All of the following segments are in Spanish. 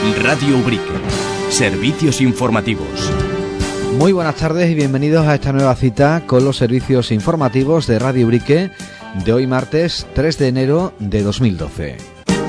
Radio Ubrique. Servicios informativos. Muy buenas tardes y bienvenidos a esta nueva cita con los servicios informativos de Radio Ubrique de hoy martes 3 de enero de 2012.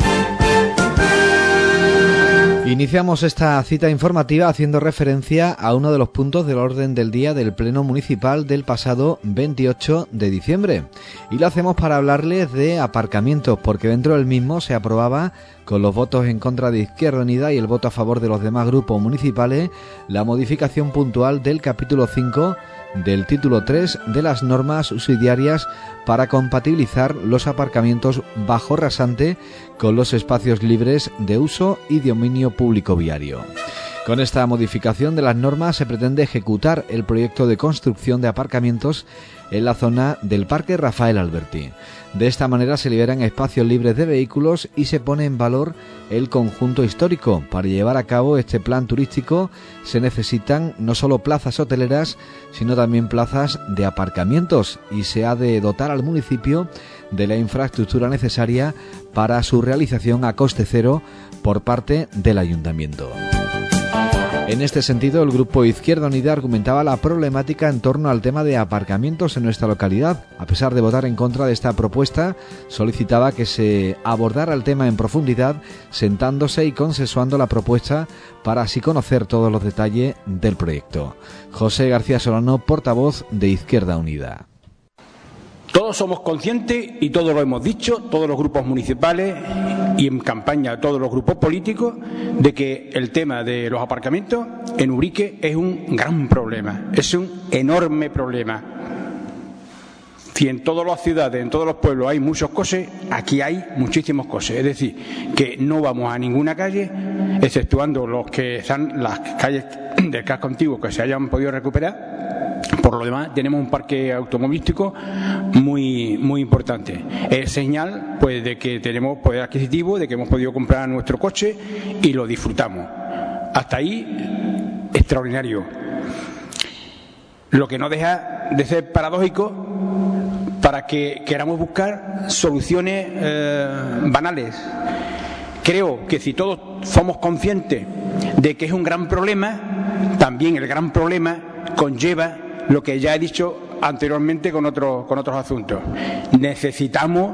Iniciamos esta cita informativa haciendo referencia a uno de los puntos del orden del día del Pleno Municipal del pasado 28 de diciembre. Y lo hacemos para hablarles de aparcamientos, porque dentro del mismo se aprobaba, con los votos en contra de Izquierda Unida y el voto a favor de los demás grupos municipales, la modificación puntual del capítulo 5 del título 3 de las normas subsidiarias para compatibilizar los aparcamientos bajo rasante con los espacios libres de uso y dominio público viario. Con esta modificación de las normas se pretende ejecutar el proyecto de construcción de aparcamientos en la zona del Parque Rafael Alberti. De esta manera se liberan espacios libres de vehículos y se pone en valor el conjunto histórico. Para llevar a cabo este plan turístico se necesitan no solo plazas hoteleras, sino también plazas de aparcamientos, y se ha de dotar al municipio de la infraestructura necesaria para su realización a coste cero por parte del ayuntamiento. En este sentido, el Grupo Izquierda Unida argumentaba la problemática en torno al tema de aparcamientos en nuestra localidad. A pesar de votar en contra de esta propuesta, solicitaba que se abordara el tema en profundidad, sentándose y consensuando la propuesta para así conocer todos los detalles del proyecto. José García Solano, portavoz de Izquierda Unida. Todos somos conscientes, y todos lo hemos dicho, todos los grupos municipales y en campaña todos los grupos políticos, de que el tema de los aparcamientos en Ubrique es un gran problema, es un enorme problema. Si en todas las ciudades, en todos los pueblos hay muchos coches, aquí hay muchísimos coches. Es decir, que no vamos a ninguna calle, exceptuando los que están las calles del casco antiguo que se hayan podido recuperar. Por lo demás, tenemos un parque automovilístico muy importante. Es señal, pues, de que tenemos poder adquisitivo, de que hemos podido comprar nuestro coche y lo disfrutamos. Hasta ahí, extraordinario. Lo que no deja de ser paradójico para que queramos buscar soluciones banales. Creo que si todos somos conscientes de que es un gran problema, también el gran problema conlleva lo que ya he dicho anteriormente con otros asuntos. Necesitamos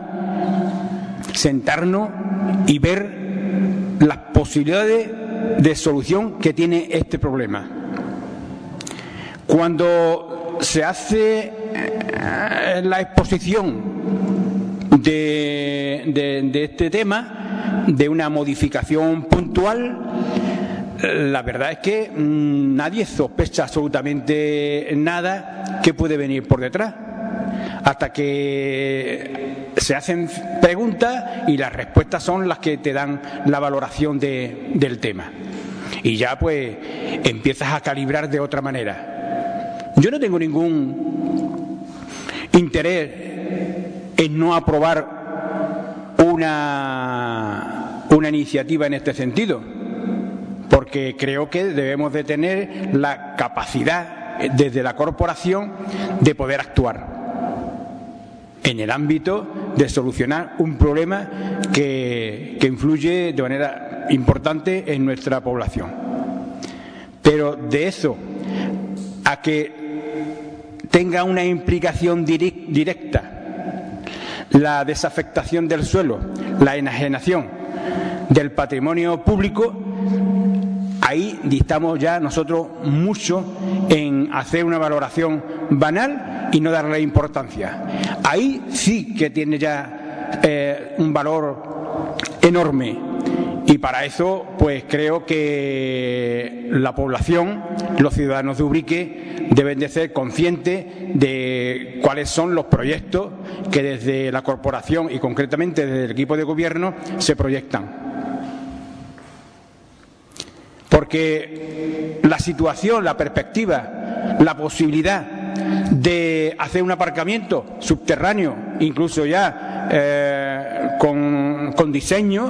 sentarnos y ver las posibilidades de solución que tiene este problema. Cuando se hace la exposición de este tema, de una modificación puntual, la verdad es que nadie sospecha absolutamente nada que puede venir por detrás, hasta que se hacen preguntas y las respuestas son las que te dan la valoración del tema. Y ya pues empiezas a calibrar de otra manera. Yo no tengo ningún interés en no aprobar una iniciativa en este sentido, porque creo que debemos de tener la capacidad desde la corporación de poder actuar en el ámbito de solucionar un problema que influye de manera importante en nuestra población. Pero de eso a que tenga una implicación directa la desafectación del suelo, la enajenación del patrimonio público, ahí distamos ya nosotros mucho en hacer una valoración banal y no darle importancia. Ahí sí que tiene ya un valor enorme, y para eso pues creo que la población, los ciudadanos de Ubrique, deben de ser conscientes de cuáles son los proyectos que desde la corporación y concretamente desde el equipo de gobierno se proyectan. Porque la situación, la perspectiva, la posibilidad de hacer un aparcamiento subterráneo, incluso ya con diseño,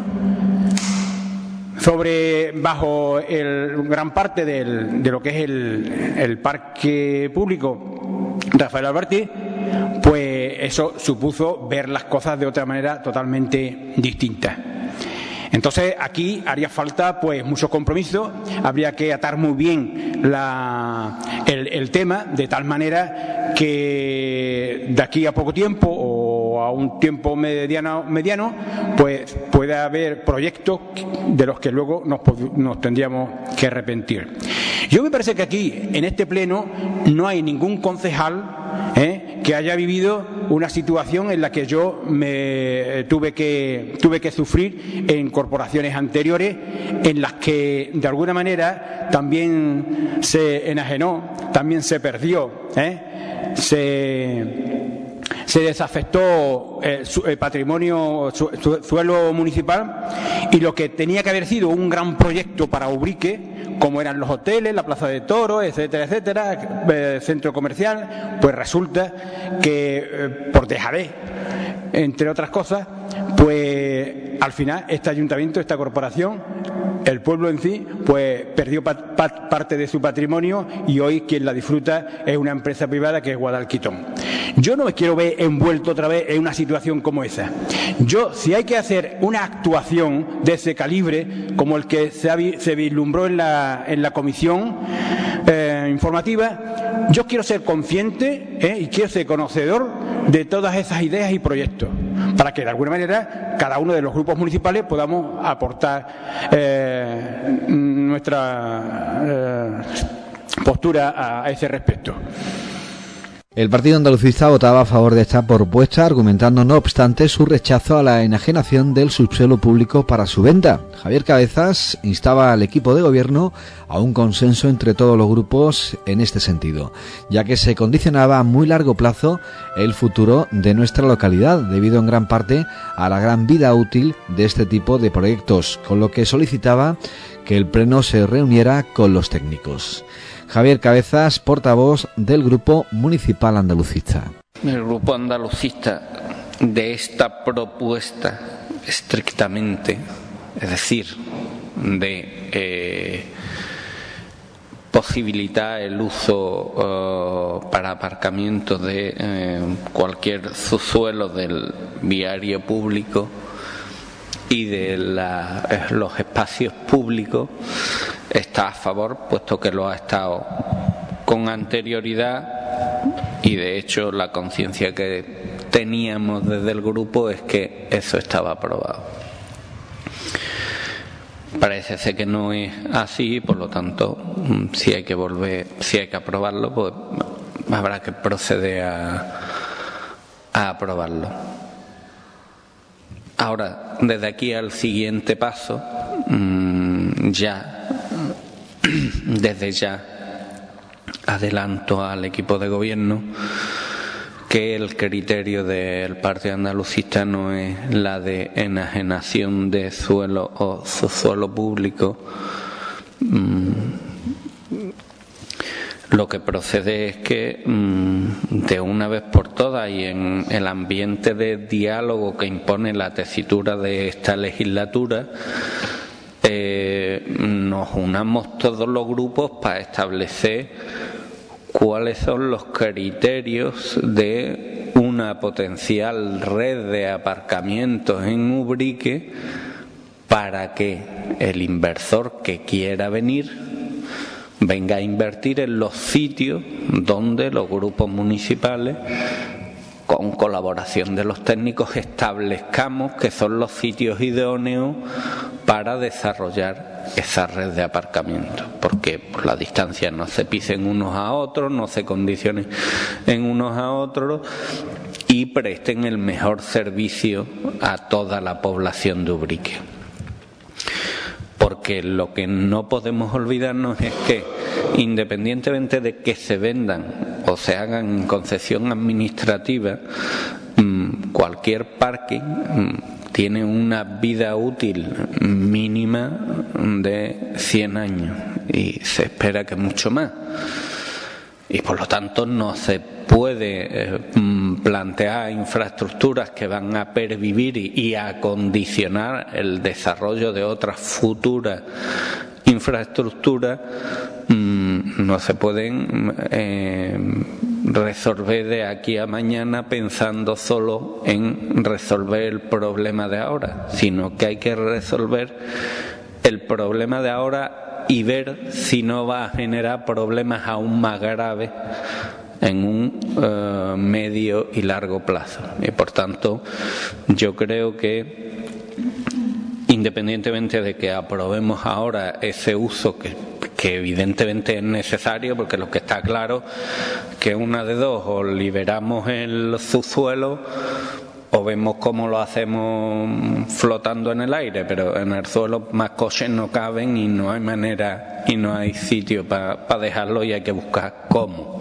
bajo gran parte de lo que es el parque público Rafael Alberti, pues eso supuso ver las cosas de otra manera totalmente distinta. Entonces aquí haría falta pues mucho compromiso, habría que atar muy bien el tema de tal manera que de aquí a poco tiempo o a un tiempo mediano pues pueda haber proyectos de los que luego nos tendríamos que arrepentir. Yo me parece que aquí en este pleno no hay ningún concejal que haya vivido una situación en la que yo me tuve que sufrir en corporaciones anteriores, en las que de alguna manera también se enajenó, también se perdió, se desafectó el patrimonio, suelo municipal, y lo que tenía que haber sido un gran proyecto para Ubrique, como eran los hoteles, la plaza de toros, etcétera, etcétera, centro comercial, pues resulta que por dejadez, entre otras cosas, pues al final este ayuntamiento, esta corporación, el pueblo en sí, pues perdió parte de su patrimonio, y hoy quien la disfruta es una empresa privada que es Guadalquitón. Yo no me quiero ver envuelto otra vez en una situación como esa. Si hay que hacer una actuación de ese calibre, como el que se vislumbró en la comisión informativa, yo quiero ser consciente y quiero ser conocedor de todas esas ideas y proyectos, para que de alguna manera cada uno de los grupos municipales podamos aportar nuestra postura a ese respecto. El Partido Andalucista votaba a favor de esta propuesta, argumentando no obstante su rechazo a la enajenación del subsuelo público para su venta. Javier Cabezas instaba al equipo de gobierno a un consenso entre todos los grupos en este sentido, ya que se condicionaba a muy largo plazo el futuro de nuestra localidad, debido en gran parte a la gran vida útil de este tipo de proyectos, con lo que solicitaba que el Pleno se reuniera con los técnicos. Javier Cabezas, portavoz del Grupo Municipal Andalucista. El Grupo Andalucista de esta propuesta estrictamente, es decir, de posibilitar el uso para aparcamiento de cualquier subsuelo del viario público y de los espacios públicos, está a favor, puesto que lo ha estado con anterioridad, y de hecho la conciencia que teníamos desde el grupo es que eso estaba aprobado. Parece ser que no es así, por lo tanto, si hay que aprobarlo, pues habrá que proceder a aprobarlo. Ahora, desde aquí al siguiente paso, desde ya adelanto al equipo de gobierno que el criterio del Partido Andalucista no es la de enajenación de suelo o subsuelo público. Lo que procede es que de una vez por todas, y en el ambiente de diálogo que impone la tesitura de esta legislatura, nos unamos todos los grupos para establecer cuáles son los criterios de una potencial red de aparcamientos en Ubrique, para que el inversor que quiera venir venga a invertir en los sitios donde los grupos municipales, con colaboración de los técnicos, establezcamos que son los sitios idóneos para desarrollar esa red de aparcamiento, porque por la distancia no se pisen unos a otros, no se condicionen en unos a otros, y presten el mejor servicio a toda la población de Ubrique. Porque lo que no podemos olvidarnos es que, independientemente de que se vendan o se hagan en concesión administrativa, cualquier parking tiene una vida útil mínima de 100 años y se espera que mucho más. Y por lo tanto no se puede plantear infraestructuras que van a pervivir y a condicionar el desarrollo de otras futuras infraestructuras. No se pueden resolver de aquí a mañana pensando solo en resolver el problema de ahora, sino que hay que resolver el problema de ahora y ver si no va a generar problemas aún más graves en un medio y largo plazo. Y por tanto, yo creo que independientemente de que aprobemos ahora ese uso que evidentemente es necesario, porque lo que está claro que una de dos: o liberamos el subsuelo o vemos cómo lo hacemos flotando en el aire, pero en el suelo más coches no caben y no hay manera y no hay sitio para dejarlo, y hay que buscar cómo.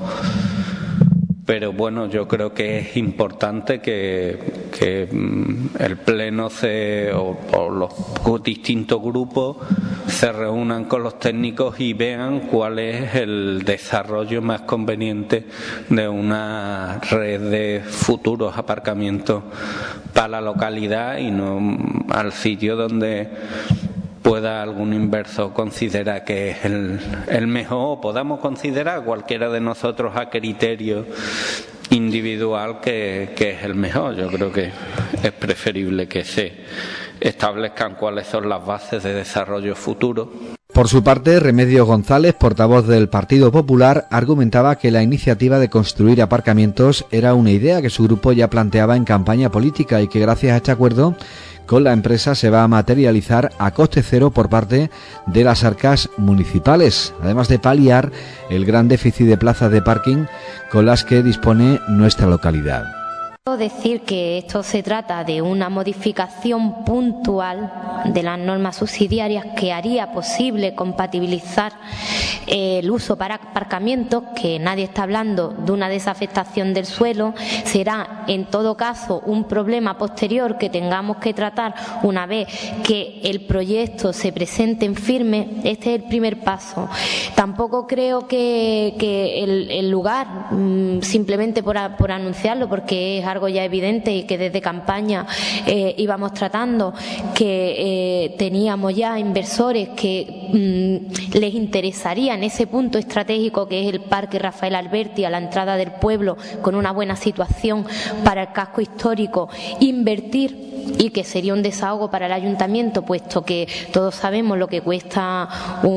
Pero bueno, yo creo que es importante que el Pleno o los distintos grupos se reúnan con los técnicos y vean cuál es el desarrollo más conveniente de una red de futuros aparcamientos para la localidad y no al sitio donde pueda algún inversor considerar que es el mejor, o podamos considerar cualquiera de nosotros a criterio individual que es el mejor. Yo creo que es preferible que se establezcan cuáles son las bases de desarrollo futuro. Por su parte, Remedios González, portavoz del Partido Popular, argumentaba que la iniciativa de construir aparcamientos era una idea que su grupo ya planteaba en campaña política y que gracias a este acuerdo con la empresa se va a materializar a coste cero por parte de las arcas municipales, además de paliar el gran déficit de plazas de parking con las que dispone nuestra localidad. Decir que esto se trata de una modificación puntual de las normas subsidiarias que haría posible compatibilizar el uso para aparcamientos, que nadie está hablando de una desafectación del suelo. Será en todo caso un problema posterior que tengamos que tratar una vez que el proyecto se presente en firme. Este es el primer paso. Tampoco creo que el lugar, simplemente por anunciarlo, porque es algo ya evidente y que desde campaña íbamos tratando, que teníamos ya inversores que les interesaría en ese punto estratégico que es el Parque Rafael Alberti, a la entrada del pueblo, con una buena situación para el casco histórico, invertir, y que sería un desahogo para el ayuntamiento, puesto que todos sabemos lo que cuesta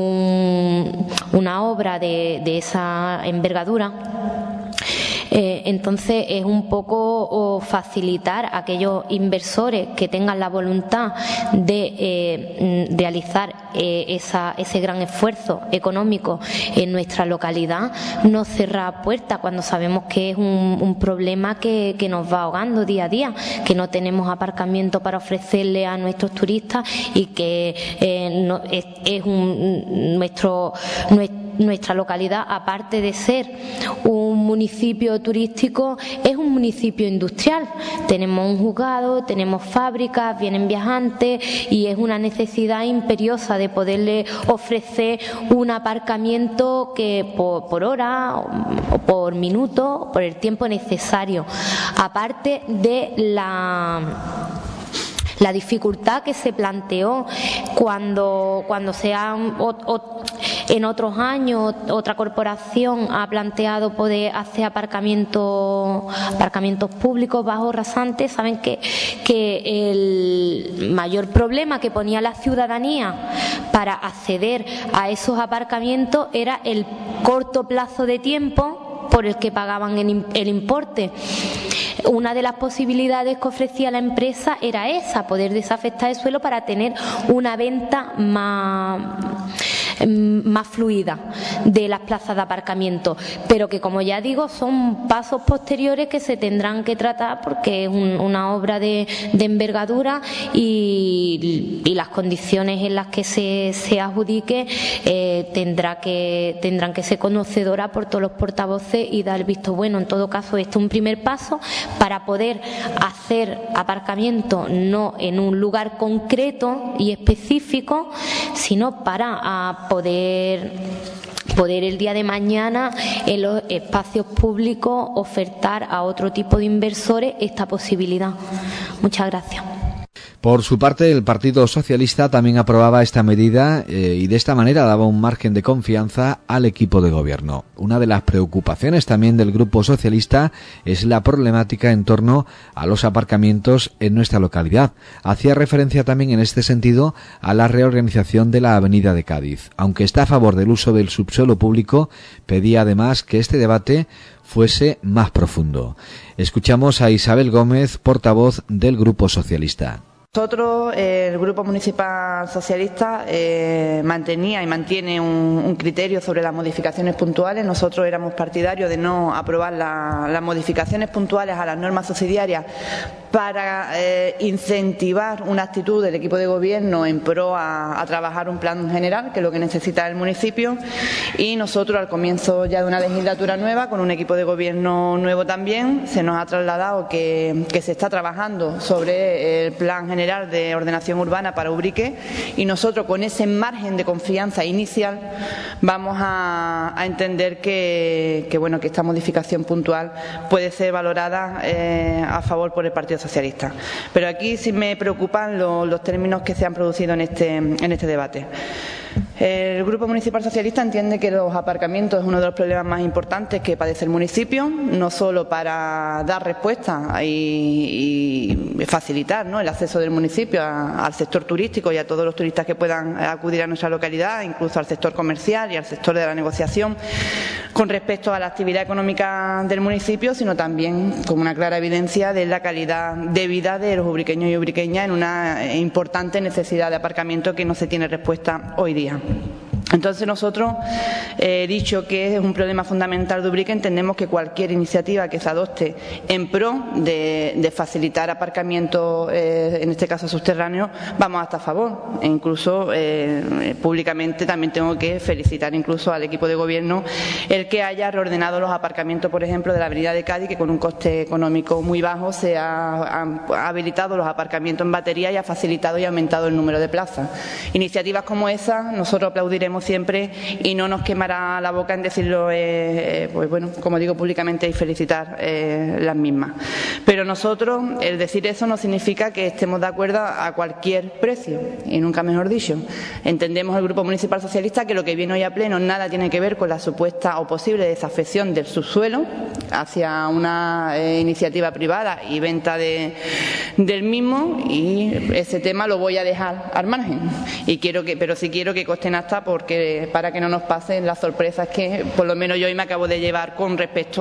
una obra de esa envergadura. Entonces es un poco facilitar a aquellos inversores que tengan la voluntad de realizar ese gran esfuerzo económico en nuestra localidad, no cerrar puertas cuando sabemos que es un problema que nos va ahogando día a día, que no tenemos aparcamiento para ofrecerle a nuestros turistas y que nuestra localidad, aparte de ser un municipio turístico, es un municipio industrial. Tenemos un juzgado, tenemos fábricas, vienen viajantes y es una necesidad imperiosa de poderle ofrecer un aparcamiento que por hora o por minuto, por el tiempo necesario. Aparte de la dificultad que se planteó cuando en otros años otra corporación ha planteado poder hacer aparcamientos públicos bajo rasantes. Saben que el mayor problema que ponía la ciudadanía para acceder a esos aparcamientos era el corto plazo de tiempo por el que pagaban el importe. Una de las posibilidades que ofrecía la empresa era esa, poder desafectar el suelo para tener una venta más fluida de las plazas de aparcamiento, pero que, como ya digo, son pasos posteriores que se tendrán que tratar porque es una obra de envergadura y las condiciones en las que se adjudique tendrán que ser conocedoras por todos los portavoces y dar el visto bueno. En todo caso, este es un primer paso para poder hacer aparcamiento no en un lugar concreto y específico, sino para poder el día de mañana en los espacios públicos ofertar a otro tipo de inversores esta posibilidad. Muchas gracias. Por su parte, el Partido Socialista también aprobaba esta medida y de esta manera daba un margen de confianza al equipo de gobierno. Una de las preocupaciones también del Grupo Socialista es la problemática en torno a los aparcamientos en nuestra localidad. Hacía referencia también en este sentido a la reorganización de la Avenida de Cádiz. Aunque está a favor del uso del subsuelo público, pedía además que este debate fuese más profundo. Escuchamos a Isabel Gómez, portavoz del Grupo Socialista. Nosotros, el Grupo Municipal Socialista, mantenía y mantiene un criterio sobre las modificaciones puntuales. Nosotros éramos partidarios de no aprobar las modificaciones puntuales a las normas subsidiarias para incentivar una actitud del equipo de gobierno en pro a trabajar un plan general, que es lo que necesita el municipio. Y nosotros, al comienzo ya de una legislatura nueva, con un equipo de gobierno nuevo también, se nos ha trasladado que se está trabajando sobre el plan general de ordenación urbana para Ubrique, y nosotros, con ese margen de confianza inicial, vamos a entender que esta modificación puntual puede ser valorada a favor por el Partido Socialista. Pero aquí sí me preocupan los términos que se han producido en este debate. El Grupo Municipal Socialista entiende que los aparcamientos es uno de los problemas más importantes que padece el municipio, no solo para dar respuesta y facilitar, ¿no?, el acceso del municipio al sector turístico y a todos los turistas que puedan acudir a nuestra localidad, incluso al sector comercial y al sector de la negociación con respecto a la actividad económica del municipio, sino también como una clara evidencia de la calidad de vida de los ubriqueños y ubriqueñas en una importante necesidad de aparcamiento que no se tiene respuesta hoy día. Entonces nosotros, dicho que es un problema fundamental de Ubrique, entendemos que cualquier iniciativa que se adopte en pro de facilitar aparcamiento, en este caso subterráneo, vamos a estar a favor. E incluso públicamente también tengo que felicitar incluso al equipo de gobierno el que haya reordenado los aparcamientos, por ejemplo, de la Avenida de Cádiz, que con un coste económico muy bajo se ha habilitado los aparcamientos en batería y ha facilitado y aumentado el número de plazas. Iniciativas como esa nosotros aplaudiremos siempre y no nos quemará la boca en decirlo, como digo públicamente, y felicitar las mismas. Pero nosotros, el decir eso no significa que estemos de acuerdo a cualquier precio, y nunca mejor dicho. Entendemos el Grupo Municipal Socialista que lo que viene hoy a pleno nada tiene que ver con la supuesta o posible desafección del subsuelo hacia una iniciativa privada y venta del mismo, y ese tema lo voy a dejar al margen. Pero sí quiero que conste en acta, para que no nos pasen las sorpresas que por lo menos yo hoy me acabo de llevar con respecto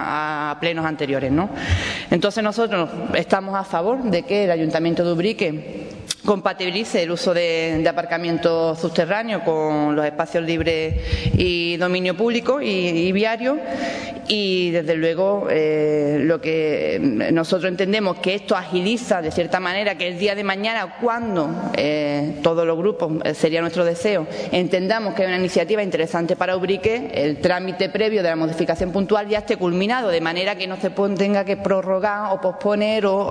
a plenos anteriores, ¿no? Entonces nosotros estamos a favor de que el Ayuntamiento de Ubrique compatibilice el uso de aparcamiento subterráneo con los espacios libres y dominio público y viario, y desde luego lo que nosotros entendemos que esto agiliza de cierta manera que el día de mañana, cuando todos los grupos, sería nuestro deseo, entendamos que hay una iniciativa interesante para Ubrique, el trámite previo de la modificación puntual ya esté culminado, de manera que no se tenga que prorrogar o posponer o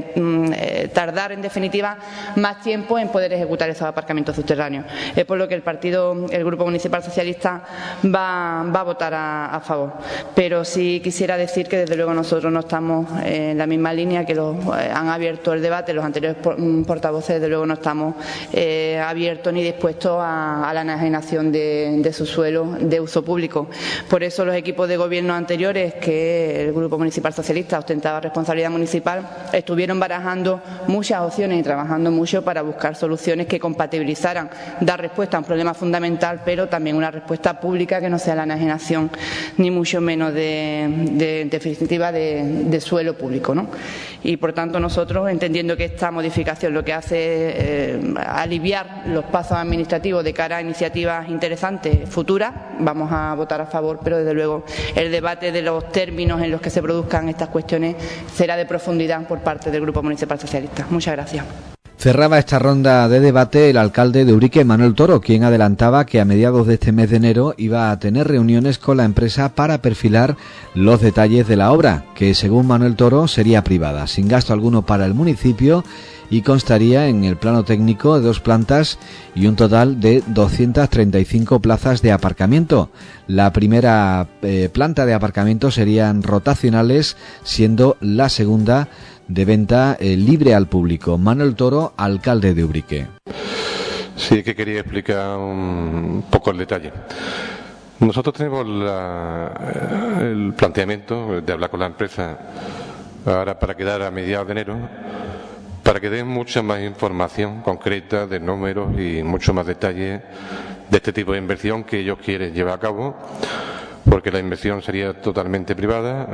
tardar en definitiva más tiempo en poder ejecutar esos aparcamientos subterráneos. Es por lo que el Grupo Municipal Socialista va a votar a favor. Pero sí quisiera decir que desde luego nosotros no estamos en la misma línea que han abierto el debate los anteriores portavoces. Desde luego no estamos abiertos ni dispuestos a la enajenación de subsuelo de uso público. Por eso los equipos de gobierno anteriores, que el Grupo Municipal Socialista ostentaba responsabilidad municipal, estuvieron barajando muchas opciones y trabajando mucho para buscar soluciones que compatibilizaran dar respuesta a un problema fundamental, pero también una respuesta pública que no sea la enajenación ni mucho menos de definitiva de suelo público, ¿no? Y por tanto nosotros, entendiendo que esta modificación lo que hace es aliviar los pasos administrativos de cara a iniciativas interesantes futuras, vamos a votar a favor, pero desde luego el debate de los términos en los que se produzcan estas cuestiones será de profundidad por parte del Grupo Municipal Socialista. Muchas gracias. Cerraba esta ronda de debate el alcalde de Ubrique, Manuel Toro, quien adelantaba que a mediados de este mes de enero iba a tener reuniones con la empresa para perfilar los detalles de la obra, que según Manuel Toro sería privada, sin gasto alguno para el municipio, y constaría en el plano técnico de 2 plantas y un total de 235 plazas de aparcamiento. La primera planta de aparcamiento serían rotacionales, siendo la segunda de venta libre al público. Manuel Toro, alcalde de Ubrique. Sí, que quería explicar un poco el detalle. Nosotros tenemos el planteamiento de hablar con la empresa ahora para quedar a mediados de enero, para que den mucha más información concreta de números y mucho más detalle de este tipo de inversión que ellos quieren llevar a cabo, porque la inversión sería totalmente privada.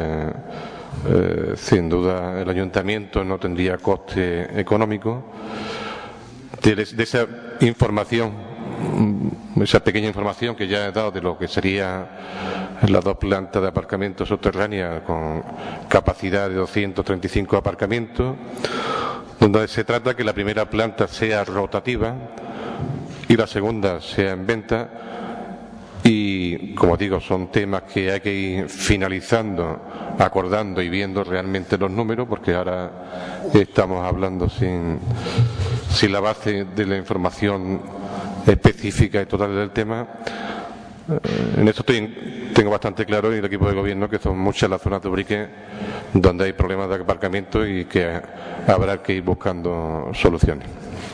Sin duda el ayuntamiento no tendría coste económico. De esa información, esa pequeña información que ya he dado de lo que serían las 2 plantas de aparcamiento subterránea con capacidad de 235 aparcamientos, donde se trata que la primera planta sea rotativa y la segunda sea en venta. Y, como digo, son temas que hay que ir finalizando, acordando y viendo realmente los números, porque ahora estamos hablando sin la base de la información específica y total del tema. En esto tengo bastante claro, y el equipo de gobierno, que son muchas las zonas de Ubrique donde hay problemas de aparcamiento y que habrá que ir buscando soluciones.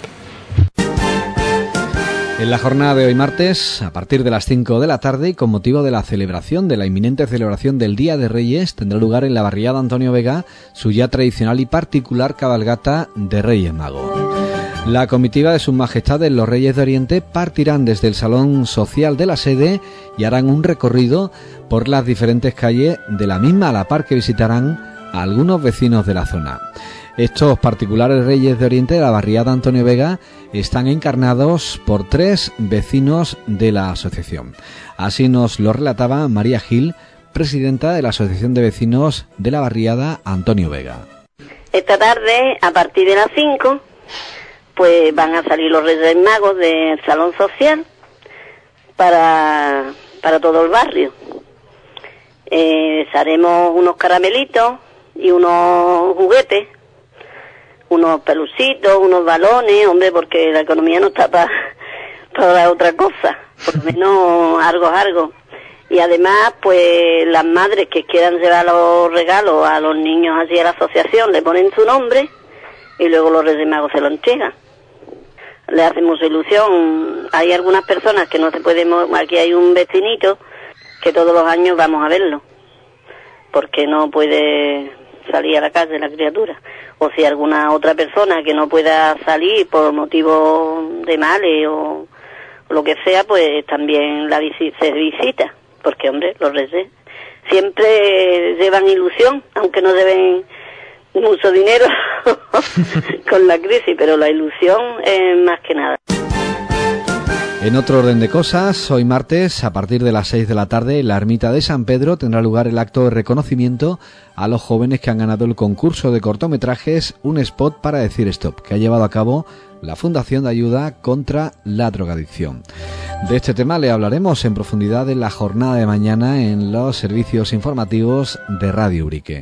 En la jornada de hoy martes, a partir de las 5 de la tarde y con motivo de la inminente celebración del Día de Reyes, tendrá lugar en la barriada Antonio Vega su ya tradicional y particular cabalgata de Reyes Magos. La comitiva de Sus Majestades los Reyes de Oriente partirán desde el Salón Social de la sede y harán un recorrido por las diferentes calles de la misma, a la par que visitarán a algunos vecinos de la zona. Estos particulares Reyes de Oriente de la barriada Antonio Vega están encarnados por 3 vecinos de la asociación. Así nos lo relataba María Gil, presidenta de la Asociación de Vecinos de la barriada Antonio Vega. Esta tarde, a partir de las 5, pues van a salir los Reyes Magos del Salón Social para todo el barrio. Haremos unos caramelitos y unos juguetes, unos pelucitos, unos balones, hombre, porque la economía no está para otra cosa, por lo menos algo. Y además, pues las madres que quieran llevar los regalos a los niños así a la asociación, le ponen su nombre y luego los Reyes Magos se lo entregan. Le hace mucha ilusión. Hay algunas personas que no se pueden, aquí hay un vecinito que todos los años vamos a verlo, porque no puede salir a la calle la criatura, o si alguna otra persona que no pueda salir por motivo de males o lo que sea, pues también se visita, porque hombre, los Reyes siempre llevan ilusión, aunque no lleven mucho dinero con la crisis, pero la ilusión es más que nada. En otro orden de cosas, hoy martes, a partir de las 6 de la tarde, en la ermita de San Pedro tendrá lugar el acto de reconocimiento a los jóvenes que han ganado el concurso de cortometrajes Un Spot para decir stop, que ha llevado a cabo la Fundación de Ayuda contra la Drogadicción. De este tema le hablaremos en profundidad en la jornada de mañana en los servicios informativos de Radio Ubrique.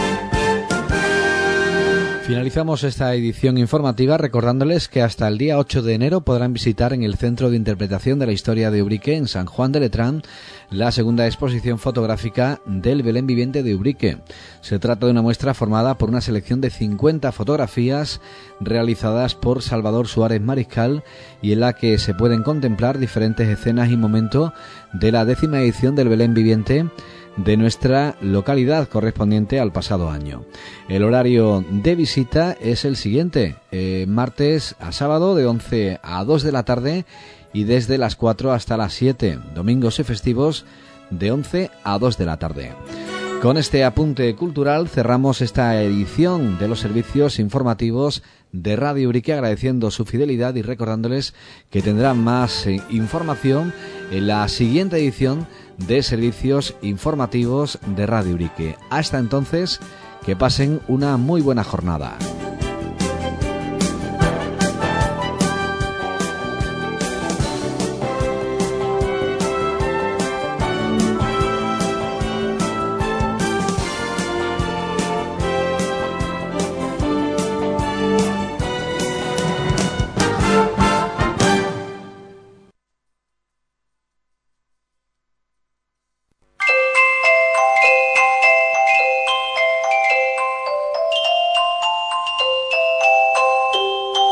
Finalizamos esta edición informativa recordándoles que hasta el día 8 de enero podrán visitar en el Centro de Interpretación de la Historia de Ubrique, en San Juan de Letrán, la segunda exposición fotográfica del Belén Viviente de Ubrique. Se trata de una muestra formada por una selección de 50 fotografías realizadas por Salvador Suárez Mariscal y en la que se pueden contemplar diferentes escenas y momentos de la 10ª edición del Belén Viviente de nuestra localidad correspondiente al pasado año. El horario de visita es el siguiente: martes a sábado de 11 a 2 de la tarde y desde las 4 hasta las 7, domingos y festivos de 11 a 2 de la tarde. Con este apunte cultural cerramos esta edición de los servicios informativos de Radio Ubrique, agradeciendo su fidelidad y recordándoles que tendrán más información en la siguiente edición de servicios informativos de Radio Ubrique. Hasta entonces, que pasen una muy buena jornada.